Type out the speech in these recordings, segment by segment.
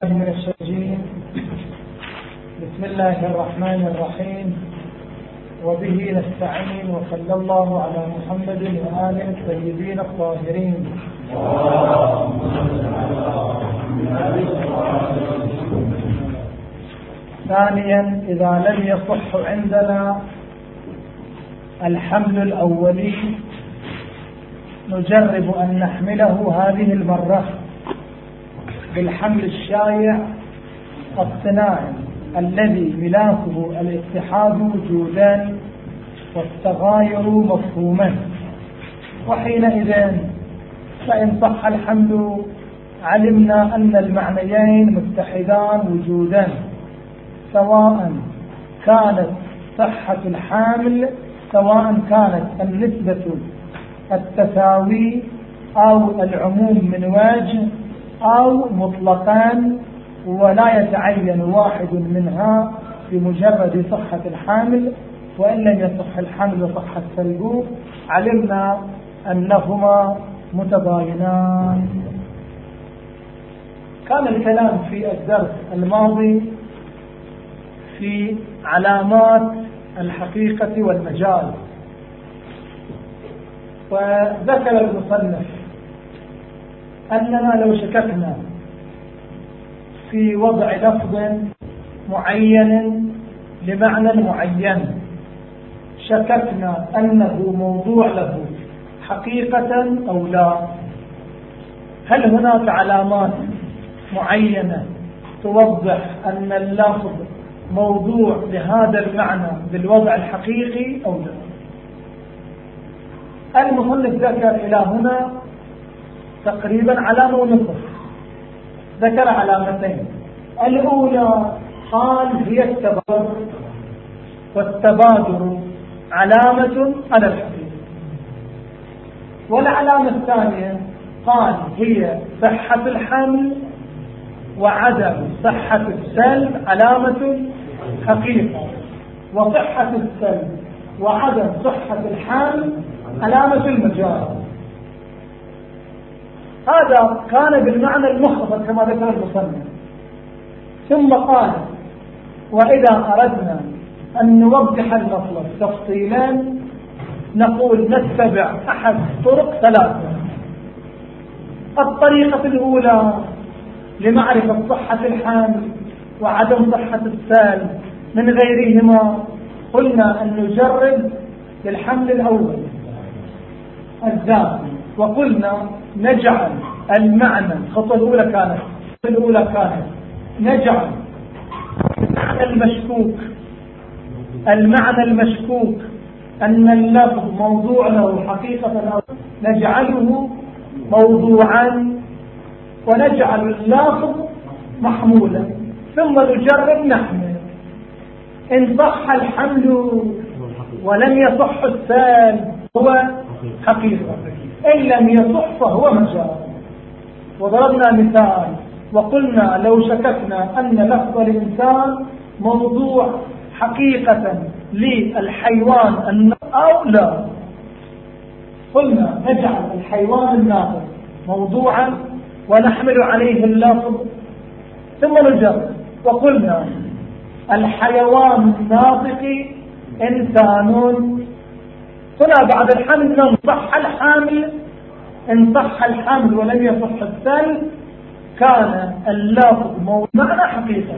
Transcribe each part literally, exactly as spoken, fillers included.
من الشيطان. بسم الله الرحمن الرحيم، وبه نستعين، وصلى الله على محمد وآله الطيبين الطاهرين. ثانيا، إذا لم يصح عندنا الحمل الأولي نجرب أن نحمله هذه المرة بالحمل الشائع الصناعي الذي ملاكه الاتحاد وجودا والتغاير مفهوما، وحينئذ فإن صح الحمل علمنا أن المعنيين متحدان وجودا، سواء كانت صحة الحامل سواء كانت النسبة التساوي أو العموم من وجه أو مطلقان، ولا يتعين واحد منها بمجرد صحة الحامل. وإن لم يصح الحمل وصح السلب علمنا أنهما متباينان. كان الكلام في الدرس الماضي في علامات الحقيقة والمجال، وذكر المصنف أننا لو شككنا في وضع لفظ معين لمعنى معين، شككنا أنه موضوع له حقيقة أو لا، هل هناك علامات معينة توضح أن اللفظ موضوع لهذا المعنى بالوضع الحقيقي أو لا؟ المصنف ذكر إلى هنا تقريبا علامة ونصف. ذكر علامتين. الأولى قال هي التبادر، والتبادر علامة على الحقيقة. والعلامة الثانية قال هي صحة الحمل وعدم صحة السلب علامة حقيقة، وصحة السلب وعدم صحة الحمل علامة المجال. هذا كان بالمعنى المختصر كما ذكر المصنف. ثم قال وإذا أردنا أن نوضح المطلب تفصيلا نقول نتبع أحد طرق ثلاثة. الطريقة الأولى لمعرفة صحة الحمل وعدم صحة السلب من غيرهما، قلنا أن نجرب للحمل الأول الذاتي، وقلنا نجعل المعنى الخطوة الأولى كانت الأولى كانت نجعل المشكوك المعنى المشكوك أن اللفظ موضوع له حقيقة أو نجعله موضوعا، ونجعل اللفظ محمولا، ثم نجرب نحمل. إن صح الحمل ولم يصح السلب هو حقيقة، إن لم يصح فهو مجال. وضربنا مثال وقلنا لو شككنا أن لفظ الإنسان موضوع حقيقة للحيوان أو لا، قلنا نجعل الحيوان الناطق موضوعا ونحمل عليه اللفظ ثم نجرب. وقلنا الحيوان الناطق إنسان، هنا بعد الحمل إن صح الحامل إن صح الحمل ولم يصح السلب كان اللفظ موضوعا حقيقة.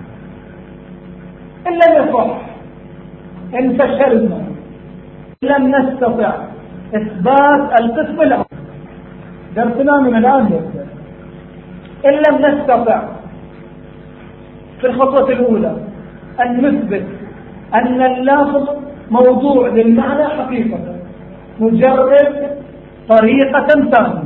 إن لم يصح إن فشلنا لم نستطع إثبات القسم الأول، درسنا من الآن يبدأ. إن لم نستطع في الخطوة الأولى أن نثبت أن اللفظ موضوع للمعنى حقيقة، نجرب طريقة ثانية،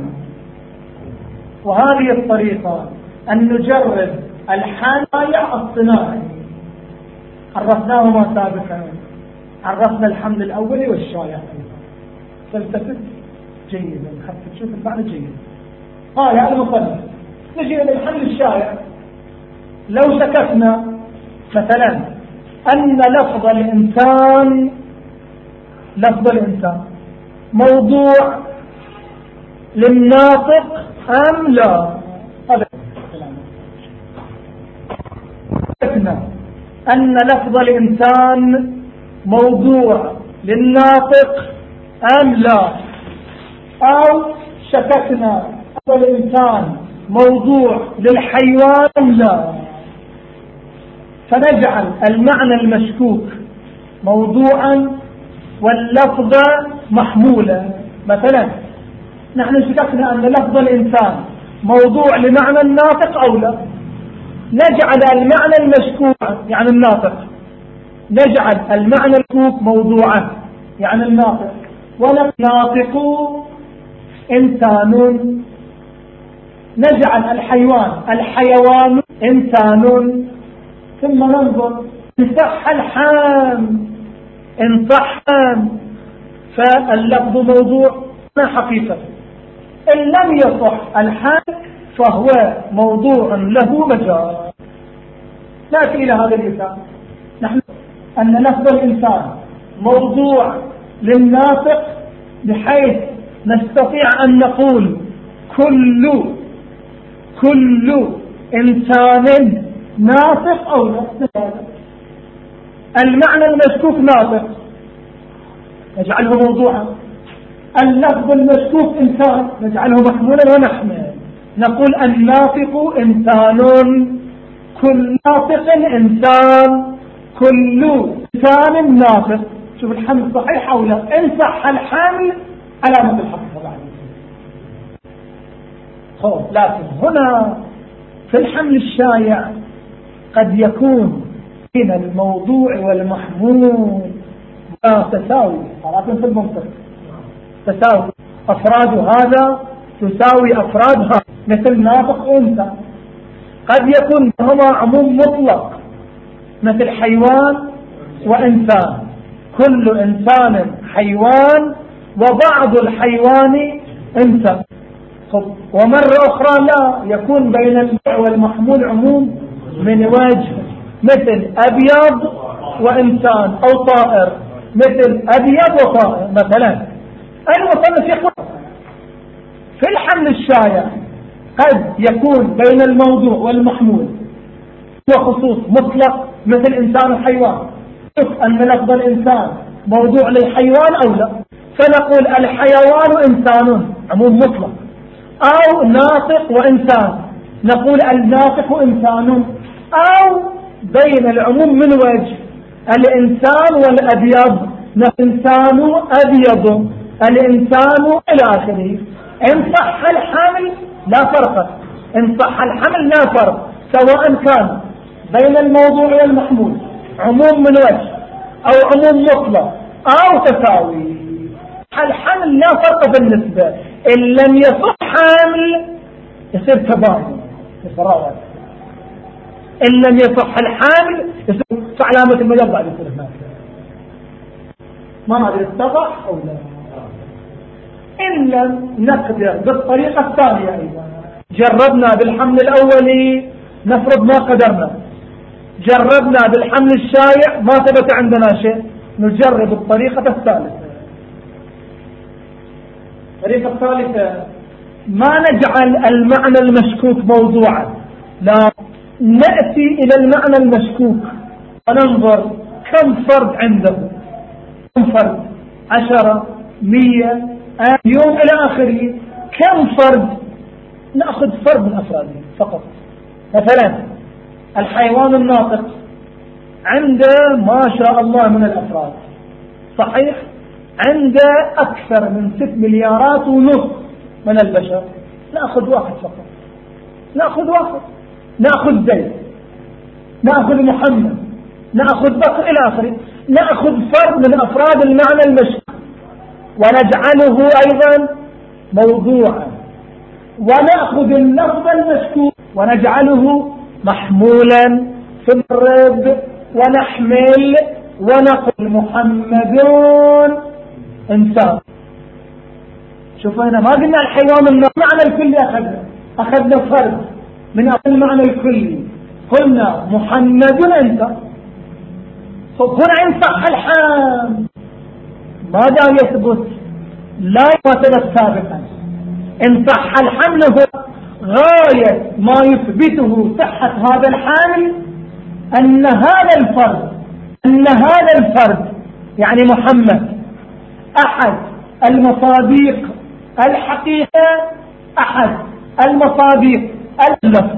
وهذه الطريقة أن نجرب الحمل الصناعي. عرفناهما سابقا، عرفنا الحمل الأولي والشائع. فلتفت جيدا حتى تشوف المعنى جيدا. قال يا المصنف نجي إلى الحمل الشائع. لو شككنا مثلا أن لفظ الإنسان لفظ الإنسان موضوع للناطق أم لا، هذا شككنا أن لفظ الإنسان موضوع للناطق أم لا، أو شككنا أن الإنسان موضوع للحيوان أم لا، فنجعل المعنى المشكوك موضوعا واللفظ محمولا. مثلا نحن شككنا أن لفظ الإنسان موضوع لمعنى الناطق أو لا، نجعل المعنى المشكوك يعني الناطق، نجعل المعنى المشكوك موضوعا يعني الناطق، ونناطق إنسان، نجعل الحيوان الحيوان إنسان، ثم ننظر إن صح الحام إن صح فاللفظ موضوع ما حقيقة، إن لم يصح الحام فهو موضوع له مجال. نأتي إلى هذا المثال، نحن أن لفظ الإنسان موضوع للناطق بحيث نستطيع أن نقول كل كل إنسان ناطق أو لا. المعنى المشكوك ناطق نجعله موضوعا، اللفظ المشكوك إنسان نجعله محمولا ونحمل، نقول الناطق إنسان، كل ناطق إنسان، كل إنسان ناطق. شوف الحمل صحيح أو لا، إن صح الحمل علامة الحقيقة بعد. لكن هنا في الحمل الشائع قد يكون بين الموضوع والمحمول تساوي، ولكن في المنطق تساوي، أفراد هذا تساوي أفراد هذا، مثل ناطق أنثى. قد يكون هما عموم مطلق مثل حيوان وإنسان، كل إنسان حيوان وبعض الحيوان إنسان. ومرة أخرى لا، يكون بين الموضوع والمحمول عموم من وجه، مثل أبيض وإنسان أو طائر، مثل أبيض وطائر مثلا. المصنف يقول في الحمل الشائع قد يكون بين الموضوع والمحمول وخصوص مطلق مثل إنسان وحيوان، أن لفظ الإنسان موضوع للحيوان أو لا، فنقول الحيوان إنسان عموم مطلق، أو ناطق وإنسان نقول الناطق إنسان، أو بين العموم من وجه الإنسان والأبيض الإنسان أبيض الإنسان إلى آخره. إن صح الحمل لا فرق، إن صح الحمل لا فرق، سواء كان بين الموضوع والمحمول عموم من وجه أو عموم مطلق أو تساوي. الحمل لا فرق بالنسبة، إن لم يصح حمل يصير تباين يتراوح، إن لم يصح الحمل يصير علامة المجال بعد يصير هناك. ما أدري اتضح أو لا. إن لم نقدر بالطريقة الثانية أيضا، جربنا بالحمل الأولي نفرض ما قدرنا، جربنا بالحمل الشائع ما ثبت عندنا شيء، نجرب الطريقة الثالثة. الطريقة الثالثة ما نجعل المعنى المشكوك موضوعا، لا، نأتي إلى المعنى المشكوك وننظر كم فرد عنده، كم فرد، عشرة، مية، يوم إلى آخره، كم فرد، نأخذ فرد من أفراده فقط. مثلا الحيوان الناطق عنده ما شاء الله من الأفراد، صحيح، عنده أكثر من ست مليارات ونصف من البشر، نأخذ واحد فقط، نأخذ واحد، نأخذ زيد، نأخذ محمد، نأخذ بكر إلى آخره، نأخذ فرد من أفراد المعنى المشكوك ونجعله أيضا موضوعا، ونأخذ اللفظ المشكوك ونجعله محمولا في الرب ونحمل ونقول محمدون إنسان. شوف هنا ما قلنا الحيوان المعنى الكلي، أخذنا أخذنا فرد من المعنى الكلي، قلنا محمد إنسان. هنا إن صح الحام ما دام يثبت لا يثبت سابقا، إن صح الحمل هو غاية ما يثبته صحة هذا الحامل أن هذا الفرد أن هذا الفرد يعني محمد أحد المصادق الحقيقة، أحد المصادق اللفظ.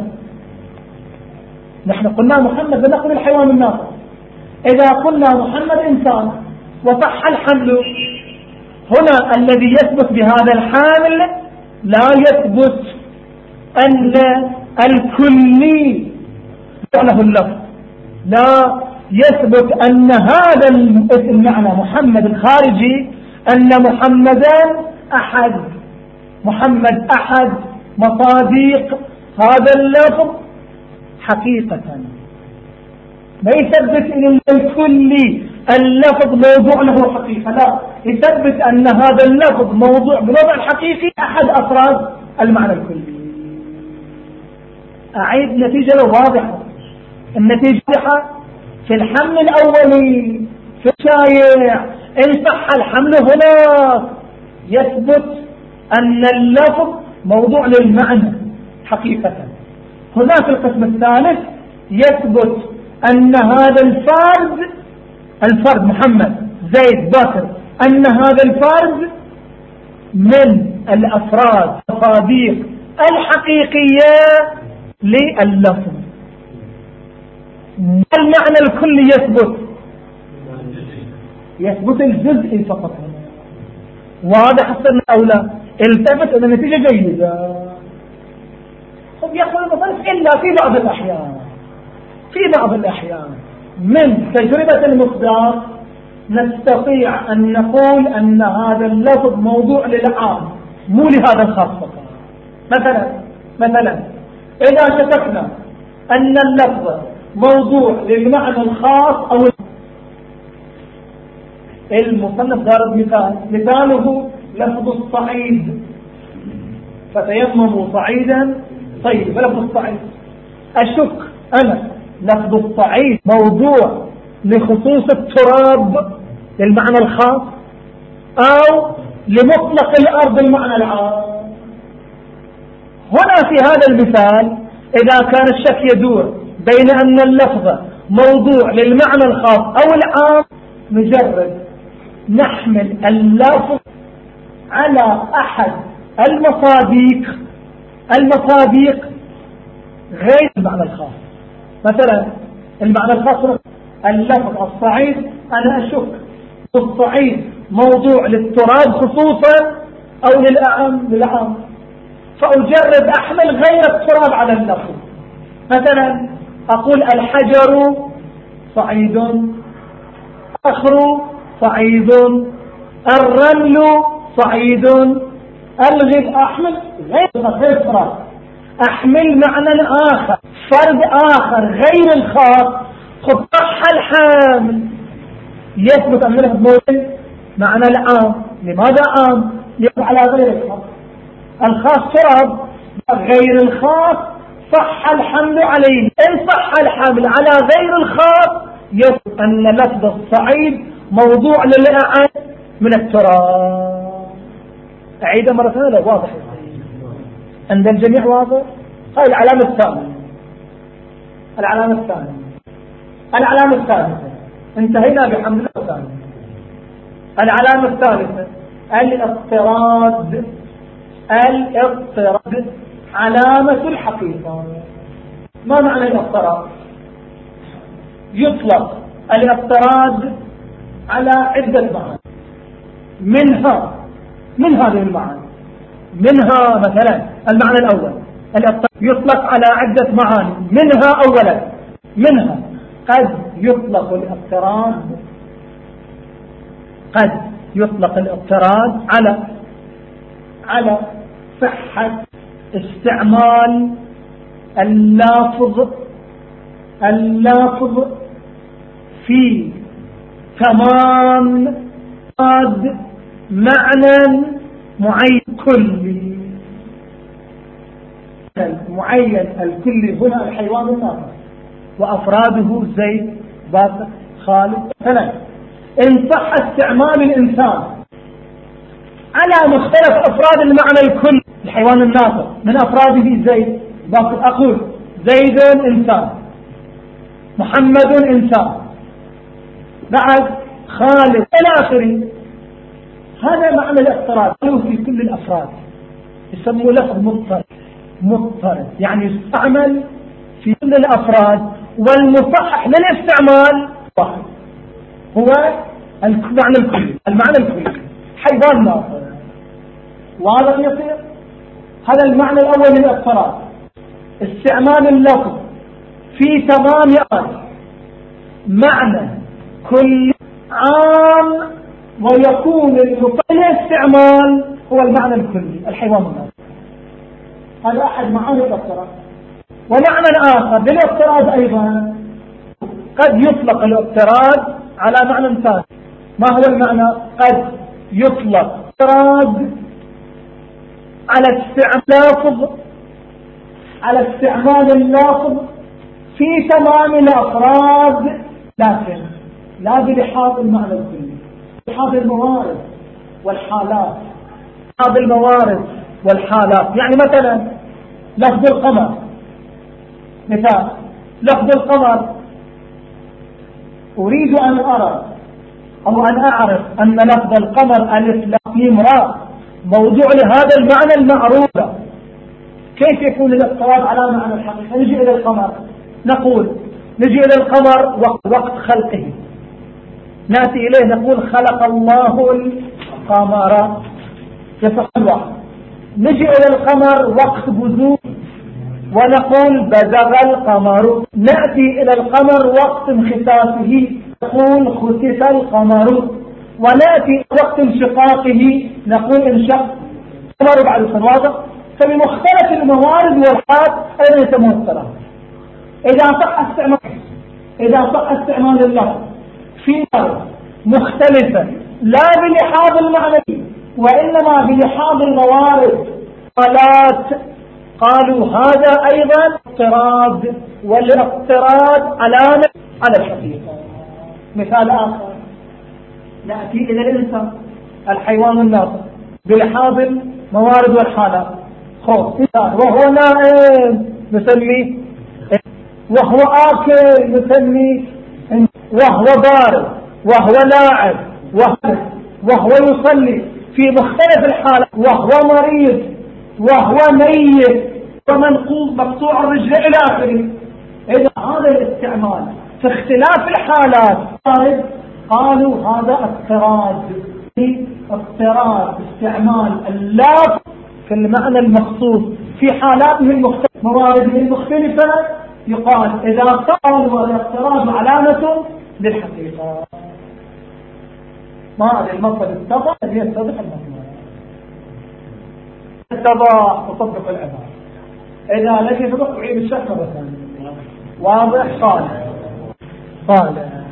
نحن قلنا محمد نقل الحيوان الناطق، إذا قلنا محمد إنسان وصح الحمل، هنا الذي يثبت بهذا الحامل لا يثبت أن الكلي له اللفظ، لا يثبت أن هذا المعنى محمد الخارجي أن محمدا أحد محمد أحد مصادق هذا اللفظ حقيقة. ما يثبت أن الكلي اللفظ موضوع له حقيقة، لا، يثبت أن هذا اللفظ موضوع بوضع الحقيقي أحد أفراد المعنى الكلي. أعيد نتيجة واضحة، النتيجة واضحة في الحمل الأولي في الشايع إن صح الحمل هنا يثبت أن اللفظ موضوع للمعنى حقيقة. هنا في القسم الثالث يثبت أن هذا الفرد الفرد محمد زيد بكر أن هذا الفرد من الأفراد الصديق الحقيقية لللفظ. المعنى الكلي يثبت يثبت الجزء فقط. واضح حسنا أو لا؟ التفت إلى نتيجة جيدة. خب يقول المصنف إلا في بعض الأحيان في بعض الأحيان من تجربة المقدار نستطيع أن نقول أن هذا اللفظ موضوع للعام مو لهذا الخاص فقط. مثلا مثلا إذا شككنا أن اللفظ موضوع للمعنى الخاص أو المصنف ضرب مثال، مثاله لفظ الصعيد، فتيمموا صعيدا طيب. لفظ الصعيد أشك أنا لفظ الصعيد موضوع لخصوص التراب للمعنى الخاص أو لمطلق الأرض المعنى العام. هنا في هذا المثال إذا كان الشك يدور بين أن اللفظ موضوع للمعنى الخاص أو العام، نجرد نحمل اللفظ على أحد المصادق المصادق غير المعنى الخاص. مثلا المعنى الخاص اللفظ الصعيد أنا أشك الصعيد موضوع للتراب خصوصا أو للعام للعام، فأجرب أحمل غير التراب على اللفظ. مثلا أقول الحجر صعيد، الصخر صعيد، الرمل صعيد، الغد أحمل غير غير التراب، أحمل معنى آخر فرد آخر غير الخاص. خد صح الحامل يثبت أن له موضوع معنى العام. لماذا عام؟ يقع على غير الخاص. الخاص تراب، غير الخاص صح الحمل عليه. إن صح الحمل على غير الخاص يثبت أن لفظ الصعيد موضوع للإعانة من التراب. أعيد مرة ثانية. واضح عند الجميع؟ واضح. هاي العلامة الثانية. العلامة الثانية العلامة الثالثة انتهينا بحمد الله الثانية. العلامة الثالثة الاضطراد. الاضطراد علامة الحقيقة. ما معنى الاضطراد؟ يطلق الاضطراد على عدة معاني، منها من هذه المعاني منها مثلا المعنى الأول الاضطراد يطلق على عدة معاني، منها أولا منها قد يطلق الاضطراد قد يطلق الاضطراد على على صحة استعمال اللافظ اللافظ في تمام معنى معين كلي. المعين الكلي هنا الحيوان الناطق وأفراده زيد باقر خالد. ثلاثة إن صح استعمال الإنسان على مختلف أفراد المعنى الكل الحيوان الناطق من أفراده زيد باقر، أقول زيد إنسان محمد إنسان، بعد خالد إلى آخره. هذا معنى الاضطراد في كل الأفراد، يسموه لفظ مضطرد. مضطرد يعني يستعمل في كل الأفراد، والمصحح للاستعمال واحد، هو المعنى الكلي. المعنى الكلي حيوان ناطق، واضح يصير. هذا المعنى الأول للاضطراد، استعمال اللفظ في تمام آية، معنى كل عام، ويكون المطلع الاستعمال هو المعنى الكلي الحيوان الناطق. هذا أحد معاني الاضطراد. ومعنى آخر للاضطراد أيضا، قد يطلق الاضطراد على معنى ثاني. ما هو المعنى؟ قد يطلق اضطراد على استعمال على استعمال اللفظ في تمام الأفراد، لكن لا بلحاظ المعنى الكلي، بلحاظ الموارد والحالات. بلحاظ الموارد والحالات، يعني مثلا لفظ القمر، مثال لفظ القمر، أريد أن أرى أو أن أعرف أن لفظ القمر ألف لام راء موضوع لهذا المعنى المعروف. كيف يكون الاضطراد على معنى الحقيقة؟ نجي إلى القمر نقول نجي إلى القمر وقت خلقه، نأتي إليه نقول خلق الله القمر، يصح الواحد. نجي إلى القمر وقت بزوغ ونقول بزغ القمر. نأتي إلى القمر وقت انخسافه نقول خسف القمر. ونأتي وقت انشقاقه نقول انشق القمر بعد سنة. واضح؟ فبمختلف الموارد والحال أين يسمون الصلاة. إذا صح استعمال إذا صح استعمال اللفظ في مختلفة لا بلحاظ المعنى وإنما بلحاظ الموارد قالات، قالوا هذا أيضا اضطراد، والاضطراد علامة على الحقيقة. مثال آخر، نأتي إلى الإنسان الحيوان الناطق بلحاظ الموارد والحالات. خوف، وهو نائم نسميه، وهو آكل نسميه، وهو بارد، وهو لاعب، وهو يصلي في مختلف الحالات، وهو مريض، وهو ميت، ومنقوض مقطوع الرجل إلى آخره. إذا هذا الاستعمال في اختلاف الحالات قالوا هذا اضطراد. اضطراد استعمال اللفظ في المعنى المخصوص في حالاته المختلفة موارده المختلفة، يقال إذا قال والاضطراد علامة للحقيقة. ما هذا المصدر اتضح هي اتضح المصدر اتضح وطبق العبارة. إذا لم يتضح أعيد الشك مرة ثانية. واضح؟ قال قال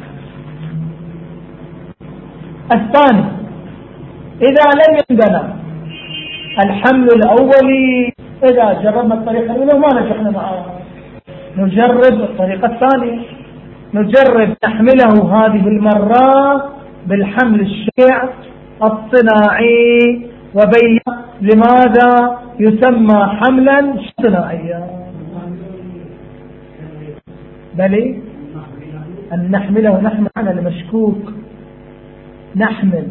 الثاني، إذا لم عندنا الحمل الأولي، إذا جربنا الطريقة الأولى وما نجحنا معها نجرب الطريقة الثانية، نجرب نحمله هذه المرة بالحمل الشائع الصناعي، وبين لماذا يسمى حملا صناعيا. بل أن نحمله نحمل على المشكوك، نحمل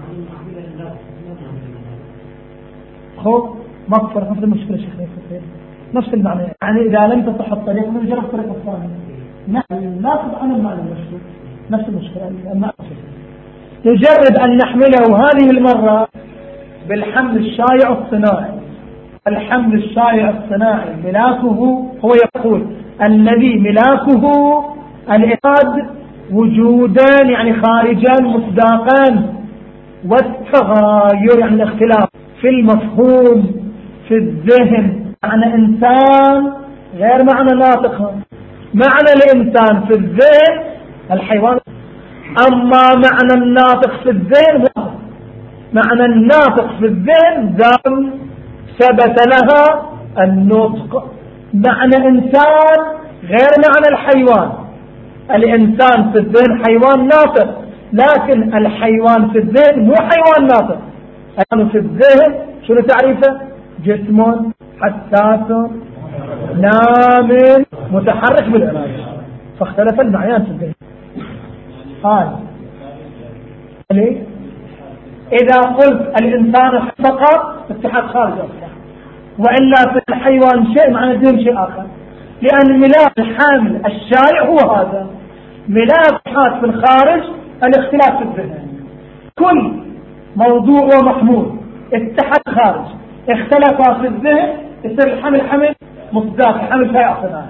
خوف مغفر نفس المشكلة شيخ نفس المعنى. يعني إذا لم تصح الطريقة نجرب الطريقة الثانية، ناخذ عن المعنى المشكوك نفس المشكلة. نجرب أن نحمله هذه المرة بالحمل الشائع الصناعي. الحمل الشائع الصناعي ملاكه هو يقول الذي ملاكه الإراد وجودا يعني خارجا مصداقا، والتغاير يعني الاختلاف في المفهوم في الذهن. معنى إنسان غير معنى ناطق. معنى الإنسان في الذهن الحيوان، أما معنى الناطق في الذهن معنى الناطق في الذهن ذات ثبت لها النطق. معنى إنسان غير معنى الحيوان. الإنسان في الذهن حيوان ناطق، لكن الحيوان في الذهن مو حيوان ناطق. الحيوان في الذهن شنو تعريفه؟ جسم حساس نام متحرك بالإرادة. فاختلف المعنيان في الذهن. قال ليه؟ إذا قلت الإنسان فقط اتحاد خارج أصلا، وإلا في الحيوان شيء معنى الذهن شيء آخر، لأن ملاك الحامل الشائع هو هذا. ملاك في الخارج الاختلاف في الذهن. كل موضوع ومحمول اتحاد خارج اختلف في الذهن يصير الحمل حمل مصداق، الحمل شيء آخر.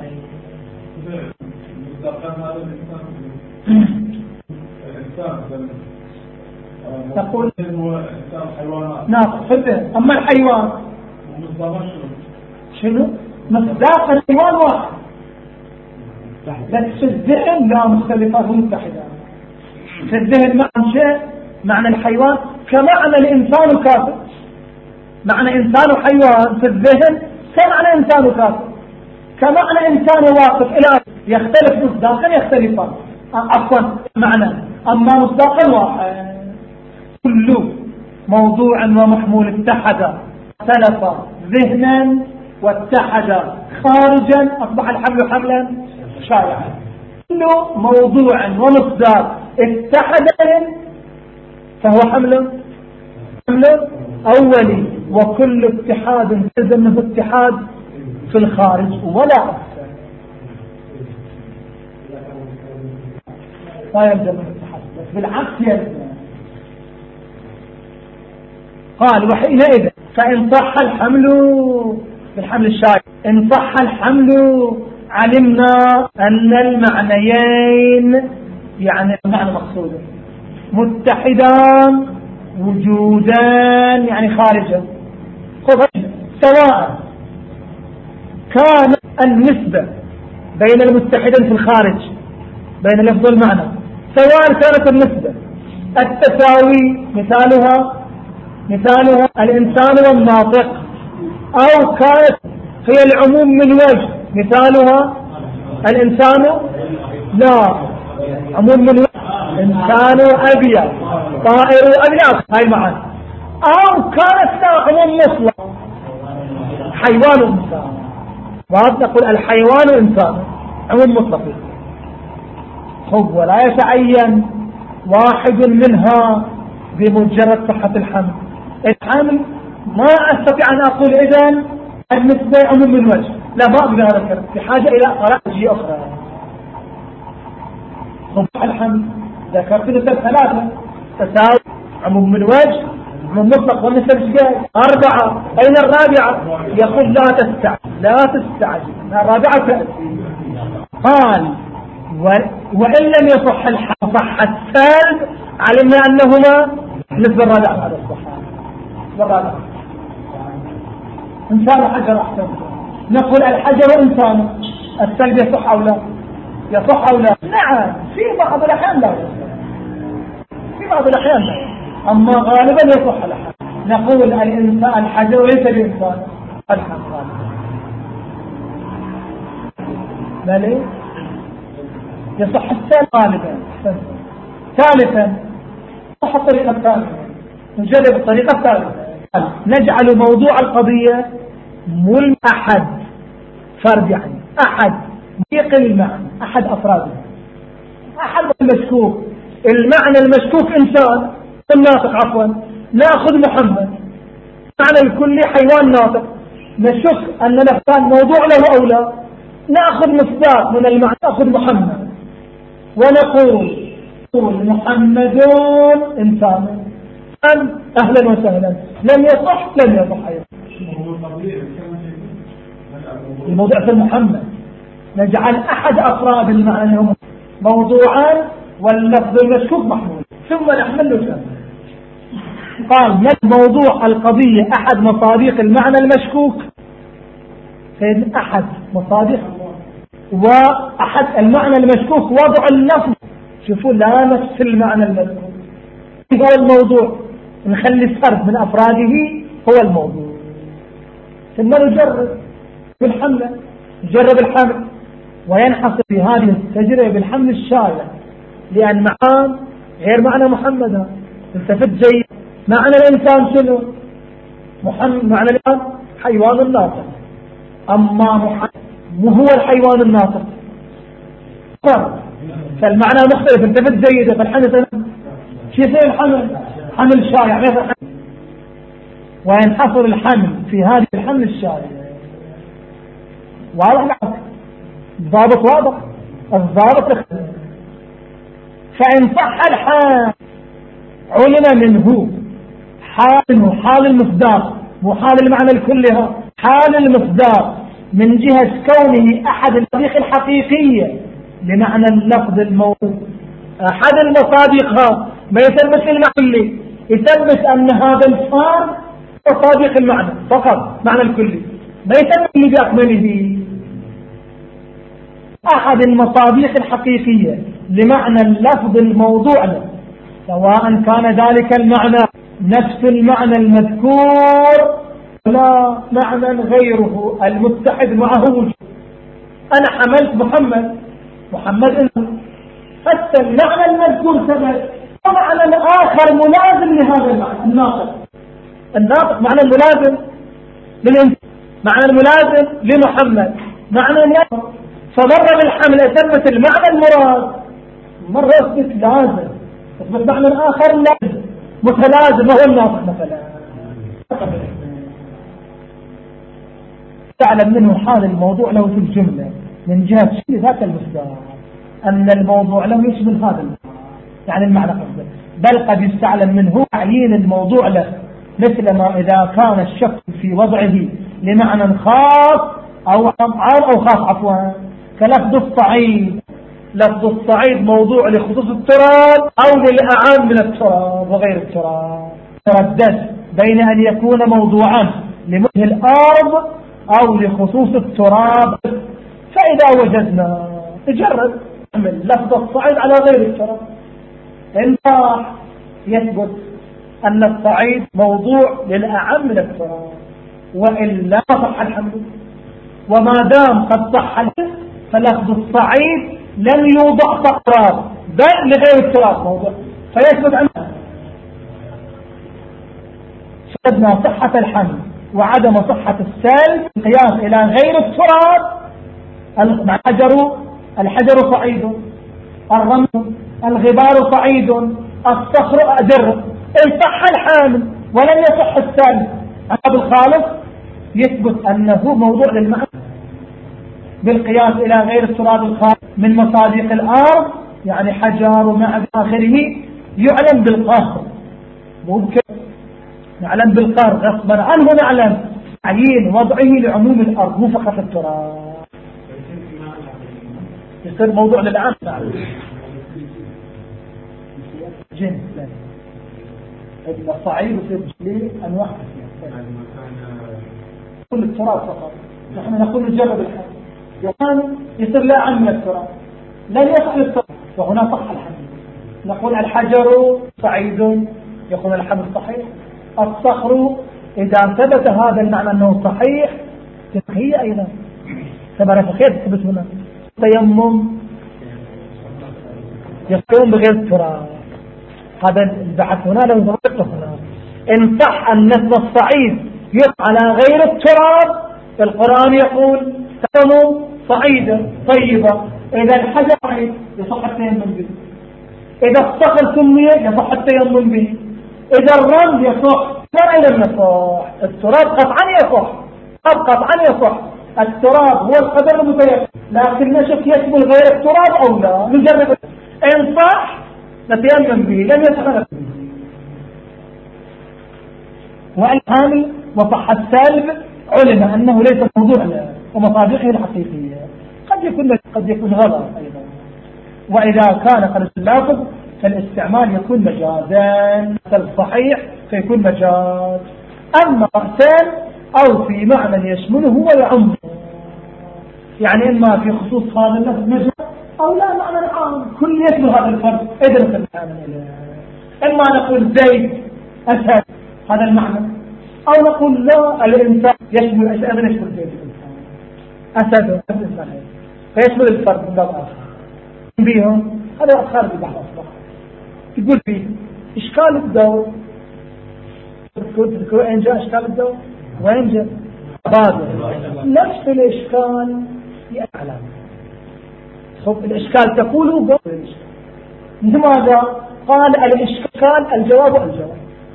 تقول ناقص في الذهن. أما الحيوان شنو؟ مصداق الحيوان واحد، بس في الذهن لا، مختلفات ومتحدة. في الذهن معنى شيء، معنى الحيوان كمعنى الإنسان كافر. معنى إنسان وحيوان في الذهن كمعنى إنسان وكافر، كمعنى إنسان واقف إلى يختلف مصداقا يختلفان عفوا معنى، أما مصداقا واحد. كل موضوع ومحمول اتحد اختلف ذهنا واتحد خارجا أصبح الحمل حملا شائعا. كل موضوع ومصداق اتحد فهو حمل حمل أولي، وكل اتحاد تلزم منه اتحاد في الخارج ولا أكثر، لا يلزم منه اتحاد، بس بالعكس يلزم. قال وحينئذ فإن صح الحمل بالحمل الشائع، إن صح الحمل علمنا أن المعنيين يعني المعنى مقصودا متحدان وجودان يعني خارجا، سواء كان النسبة بين المتحدين في الخارج بين اللفظ والمعنى، سواء كانت النسبة التساوي مثالها مثالها الإنسان والناطق، أو كانت هي العموم من وجه مثالها الإنسان لا عموم من وجه إنسان أبيض طائر أبيض هاي معا، أو كانت لا عموم مطلق حيوان وإنسان، وهذا نقول الحيوان وإنسان عموم مطلق. خب ولا يتعين واحد منها بمجرد صحة الحمل. الحمل ما أستطيع أن أقول إذن النسبة عموم من وجه، لا ما أقدر هذا الكلام، في حاجة إلى طريقة أخرى. صبح الحمل ذكرت نسب ثلاثة تساوي عموم من وجه عموم مطلق والنسب شقاي أربعة. أين الرابعة؟ يقول لا تستعجل لا تستعجل الرابعة تأتي. قال وإن لم يصح الحمل صح السلب علمنا أنهما نسبة الرابعة هذا الصحة الرابعة. إنسان حجر أحسن، نقول الحجر إنسان، السلب يصح أو لا؟ يصح أو لا؟ نعم في بعض الأحيان لا، في بعض الأحيان لا، أما غالبا يصح الأحيان. نقول الإنسان الحجر ليس بإنسان الحمد غالبا لا ليه؟ يصح السلب غالبا. ثالثا صح الطريقة الثالثة، نجرب الطريقة الثالثة، نجعل موضوع القضية مل أحد فرد، يعني أحد يقل المعنى أحد أفراده، أحد المشكوك. المعنى المشكوك إنسان الناطق عفوا، نأخذ محمد معنى الكلي حيوان ناطق، نشك أن نفتان موضوع له أو لا، نأخذ مصداق من المعنى نأخذ محمد ونقول محمدون إنسان أهلا وسهلا. لم يصح لم يصح أيضا الموضوع في محمد، نجعل أحد أفراد المعنى هم موضوعان واللفظ المشكوك محمول ثم نحمله كامل. قال موضوع القضية أحد مصادق المعنى المشكوك، فإن أحد مصادق وأحد المعنى المشكوك وضع اللفظ، شوفوا لا نفس المعنى المشكوك هو الموضوع، نخلي فرد من أفراده هو الموضوع. ثم نجرب بالحمل، نجرب الحمل وينحصر في هذه التجربة بالحمل الشائع، لأن معان غير معنى محمد. التفت جيد، معنى الإنسان شنو؟ محمد معنى الإنسان حيوان الناطق، أما محمد مو هو الحيوان الناطق، فالمعنى مختلف. انت بتزيد في الحمل شو يصير الحمل؟ حمل شائع وينحصر الحمل في هذه الحمل الشائع. واضح لك الضابط واضح الضابط. فإن صح الحال علم منه حال حال المصداق مو حال المعنى الكلها، حال المصداق من جهة كونه أحد المصادق الحقيقية لمعنى اللفظ الموضوع. أحد المصادقها ما يثبت المعنى، يثبت أن هذا الفار مصادق المعنى فقط، معنى الكلي ما يثبت بأكمله. أحد المصادق الحقيقية لمعنى اللفظ الموضوع له، سواء كان ذلك المعنى نفس المعنى المذكور لا معنى غيره المتحد معه. أنا حملت محمد محمد إنه حتى المعنى المذكور ثبت، ومعنى آخر ملازم لهذا المعنى الناطق. الناطق معنى الملازم للإنسان، معنى الملازم لمحمد، معنى الناطق. فمرة بالحمل أثبت المعنى المراد، مرة أثبت لازم، أثبت معنى آخر لازم متلازم وهو الناطق مثلا. تعلم منه حال الموضوع له في الجملة من جهة شيء ذات المصدر أن الموضوع له يشمل هذا المعنى، يعني المعنى قصده. بل قد يستعلم منه تعيين الموضوع له، مثل ما إذا كان الشك في وضعه لمعنى خاص أو عام أو خاص عفوا، كلفظ الصعيد. لفظ الصعيد موضوع لخصوص التراب أو للأعام من التراب وغير التراب. تردد بين أن يكون موضوعا لمده الأرض أو لخصوص التراب. فإذا وجدنا تجرد نعمل لفظ الصعيد على غير التراب، إن يثبت أن الصعيد موضوع للأعم من التراب، وإلا صح الحمد. وما دام قد صح الحمد فلفظ الصعيد لم يوضع تراب بل لغير التراب موضوع، فيثبت عنه. شهدنا صحة الحمل وعدم صحة السلب قياس إلى غير التراب. الحجر الحجر صعيد، الرمل الغبار صعيد، الصخر أدر. إن صح الحامل ولم يصح السلب هذا الخالق يثبت أنه موضوع للمعنى بالقياس إلى غير التراب الخالق من مصادق الأرض، يعني حجر ومعد آخره. يعلم بالقهر مو بكذا، نعلم بالقهر غصبا عنه، نعلم تعيين وضعه لعموم الأرض مو فقط التراب. يصير موضوع للعام جن الصعيد يصير ليه أنواع كل التراب فقط. نحن نقول نجرب الحال يقال يصير لا عم التراب لن يصح للتراب، وهنا صح الحمل. نقول الحجر صعيد يكون الحمل صحيح. الصخر إذا ثبت هذا المعنى أنه صحيح هي أيضا ثبت خير ثبت هنا. تيمم يقوم بغير التراب، هذا البحث هنا لو ضبطته هنا. إن صح أن نسب الصعيد يقع على غير التراب، القرآن يقول تيمم صعيدا طيبة. إذا الحجر صعيد يصح التيمم به، إذا الصخر سمي يصح التيمم به، إذا الرمل يصح لا لم يصح. التراب قطعا يصح، قطعا يصح. التراب هو القدر المتيسر، لكن نشوف يشمل غير التراب أو لا نجرب. إن صح نتيمم به، لم يصح. والحامل وصح السالب علم أنه ليس موضوع له ومصادقه الحقيقية. قد يكون قد يكون غلط أيضا. وإذا كان قد اللافظ فالاستعمال يكون مجازا، الصحيح فيكون مجاز. أما رأسان أو في معنى يشمله ويعم، يعني إما في خصوص هذا اللفظ مجاز أو لا معنى عام كل يشمل هذا الفرد. إذن إما نقول زيد أسد هذا المعنى، أو نقول لا الإنسان يشمل أسد يشمل زيد أسد الإنسان فيشمل الفرد من باب آخر بيهم. هذا خارج البحث أصلا. تقول فيه إشكال الدور، تذكروا أين جاء إشكال الدور وين جاء بابه نفس الإشكال في العلامة. خب الإشكال تقوله لماذا؟ قال الإشكال الجواب الجواب.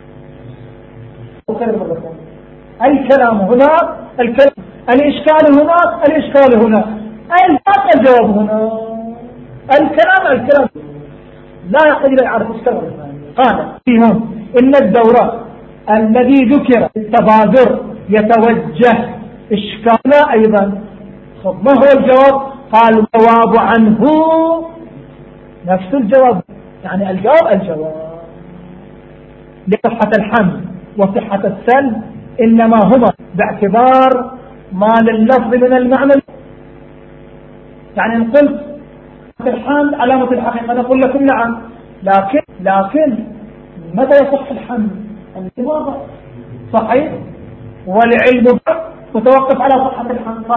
وكرر مرة ثانية الكلام هنا الكلام، الإشكال هناك الإشكال هناك، الجواب الجواب هنا، الكلام الكلام. لا يحتاج إلى إعادة إشكال. قال فيهم إن الدورة الذي ذكر التبادر يتوجه إشكالنا أيضا. خب ما هو الجواب؟ قال الجواب عنه نفس الجواب، يعني الجواب الجواب. لصحة الحمل وصحة السلب إنما هما باعتبار ما لللفظ من المعنى. يعني إن قلت الحمل علامة الحقيقة نقول لكم نعم، لكن لكن متى يصح الحمل؟ الانتباه صحيح، والعلم متوقف على صحة الحمل.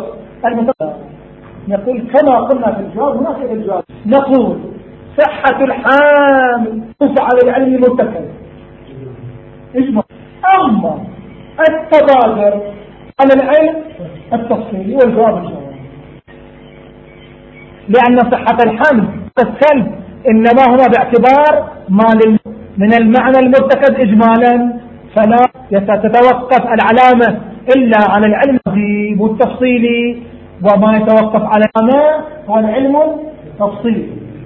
نقول كما قلنا في الجواب هنا في الجواب، نقول صحة الحامل توقف على العلم المتكل اجمع، أما التبادر على العلم التفصيلي والجواب الجواب. لأن صحة الحمل والسلب إنما هو باعتبار ما من المعنى المرتكز إجمالا، فلا تتوقف العلامة إلا على العلم والتفصيلي، وما يتوقف على ما هو العلم التفصيلي.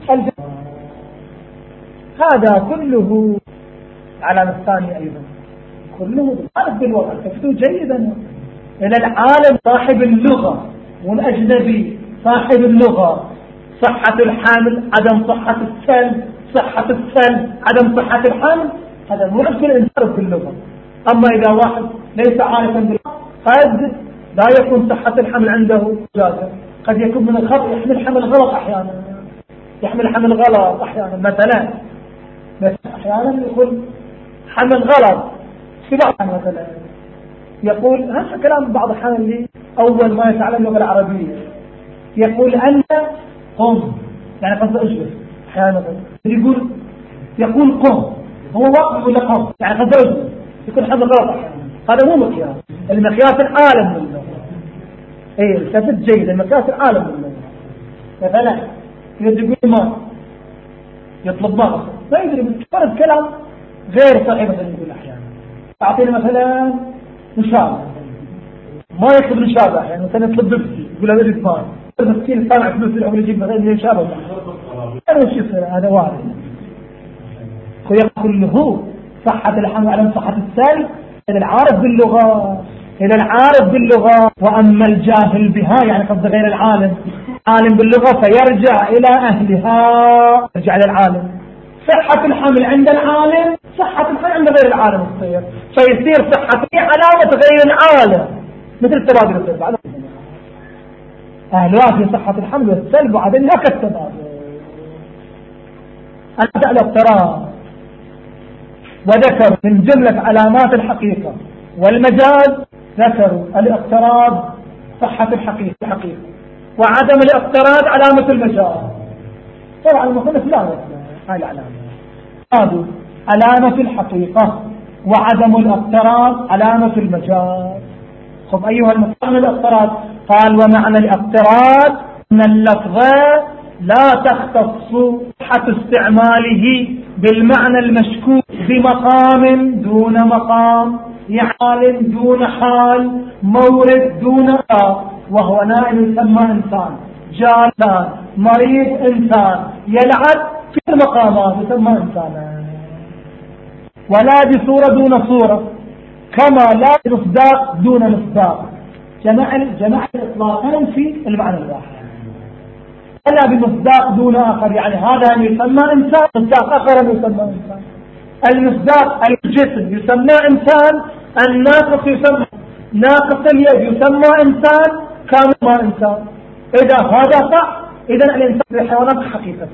هذا كله العلامة الثانية أيضا كله بالعرف بالوضع. تفتوا جيدا إلى العالم صاحب اللغة والأجنبي صاحب اللغة، صحة الحامل عدم صحة السلب، صحة السلب عدم صحة الحامل، هذا مو عرف الإنسان في اللغة. أما إذا واحد ليس عارفا باللغة قد لا يكون صحة الحمل عنده جازة، قد يكون من الخطأ يحمل حمل غلط أحيانا، يحمل حمل غلط أحيانا، مثلا بس أحيانا يقول حمل غلط في بعض مثلا يقول هذا كلام بعض الأحيان اللي أول ما يتعلم اللغة العربية يقول أنت قم، يعني قصد أجلس. أحيانا يقول يقول قم، هو واقف يقول لك قم، يعني قصد أجلس، يكون حمل غلط أحيانا. هذا مو مقياس، المقياس العالم من اللغة. ايه التفت جيد، المقياس العالم من اللغة. مثلا يقول ما يطلب ما ما يدري بتفرد كلام غير صحيح. مثلا يقول أحيانا أعطينا مثلا مشابه، ما يكتب مشابه، يعني مثلا يطلب بيبسي يقول له اريد ماي، المسكين صانع فلوس الأول يجيب غير مشابه. أنا وش هذا وارد. ويقول له صحة الحمل على صحة السلب إلى العارف باللغة، إلى العارف باللغة. وأما الجاهل بها يعني قصد غير العالم، عالم باللغة فيرجع إلى أهلها، يرجع إلى العالم. صحة الحمل عند العالم صحة الحمل عند غير العالم تصير، فيصير صحة علامة غير العالم مثل التبادل السلب. أهلها في صحة الحمل والسلب وعدلها كالتبادل. أبدأ الاقتراب وذكر من جملة علامات الحقيقة والمجاز، ذكروا الاقتراب صحة الحقيقة الحقيقة، وعدم الاقتراب علامة المجاز. طبعا المخلص لا يقترب هاي العلامة. هذه علامة الحقيقة وعدم الاقتراب علامة المجاز. خب أيها المعنى الاقتراب، قال ومعنى الاقتراب أن اللفظ لا تختص صحة استعماله بالمعنى المشكوك بمقام دون مقام، حال دون حال، مورد دون آه، وهو نائم يسمى إنسان، جالان، مريض إنسان، يلعب في المقامات يسمى إنسانا، ولا بصورة دون صورة، كما لا مصداق دون مصداق، جمع جمع إطلاقا في المعنى الواحد. ولا بمصداق دون آخر، يعني هذا يسمى إنسان، مصداق آخر يسمى إنسان. المصداق الجسم يسمى إنسان، الناقص يسمى ناقص اليد يسمى إنسان، كامل ما إنسان. إذا هذا صح إذا الإنسان في الحيوانات حقيقة.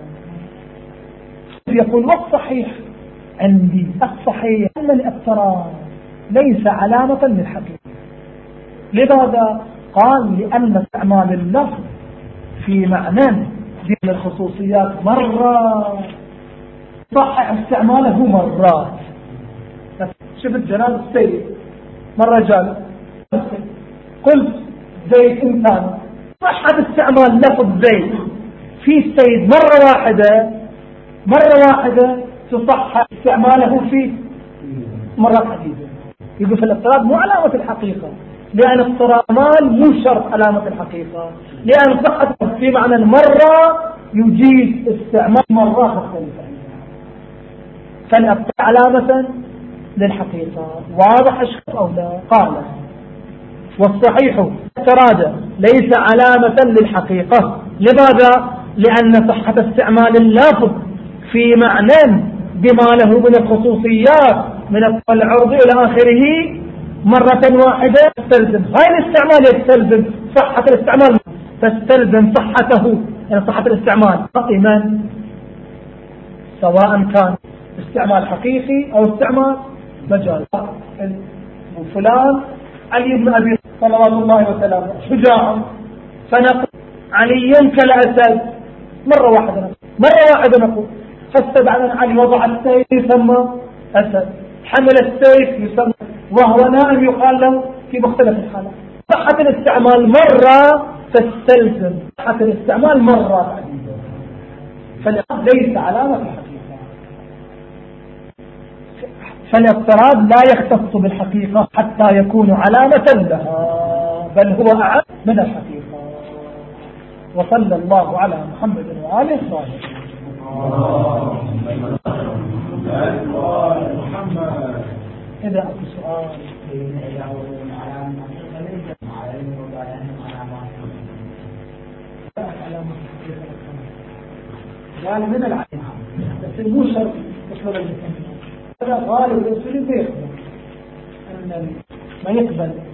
يقول والصحيح عندي الصحيح أن الاقتراب ليس علامة للحقيقة. لماذا؟ قال لأن استعمال اللفظ في معنى من الخصوصيات مرة صحح استعماله مرات. شفت جناب السيد مرة جال قلت زيد إنسان، صحة استعمال لفظ زيد في السيد مرة واحدة مرة واحدة تصح استعماله في مرات عديدة. يقول في الافتراض مو علامة الحقيقة، لأن افتراض مو شرط علامة الحقيقة، لأن صحة في معنى مرة يجيز استعمال مرات مختلفة، فالأفتراض علامة للحقيقة. واضح أشخاص أو لا؟ قال والصحيح افتراض ليس علامة للحقيقة. لماذا؟ لأن صحة استعمال اللفظ في معنى بما له من الخصوصيات من العرض إلى آخره مرة واحدة تستلزم هاي الاستعمال، يستلزم صحة الاستعمال، تستلزم صحته يعني صحة الاستعمال قائما، سواء كان استعمال حقيقي أو استعمال مجازي. فلان علي بن أبي صلوات الله وسلامه شجاع، فنقول علي كالأسد مرة واحدة نقول مرة واحدة نقول فاستبعد علي وضع السيف يسمى أسد، حمل السيف يسمى، وهو نائم يقال له في مختلف الحالات. صحة الاستعمال مرة تستلزم صحة الاستعمال مرة عديدة، فالأمر ليس علامة الحقيقة، فالافتراض لا يختص بالحقيقة حتى يكون علامة لها، بل هو أعم من الحقيقة. وصلى الله على محمد وآله الصالحين. إذا أكو سؤال يعني من العلم بس مو شرط هذا غالب الأصول بيخبر أن ما يقبل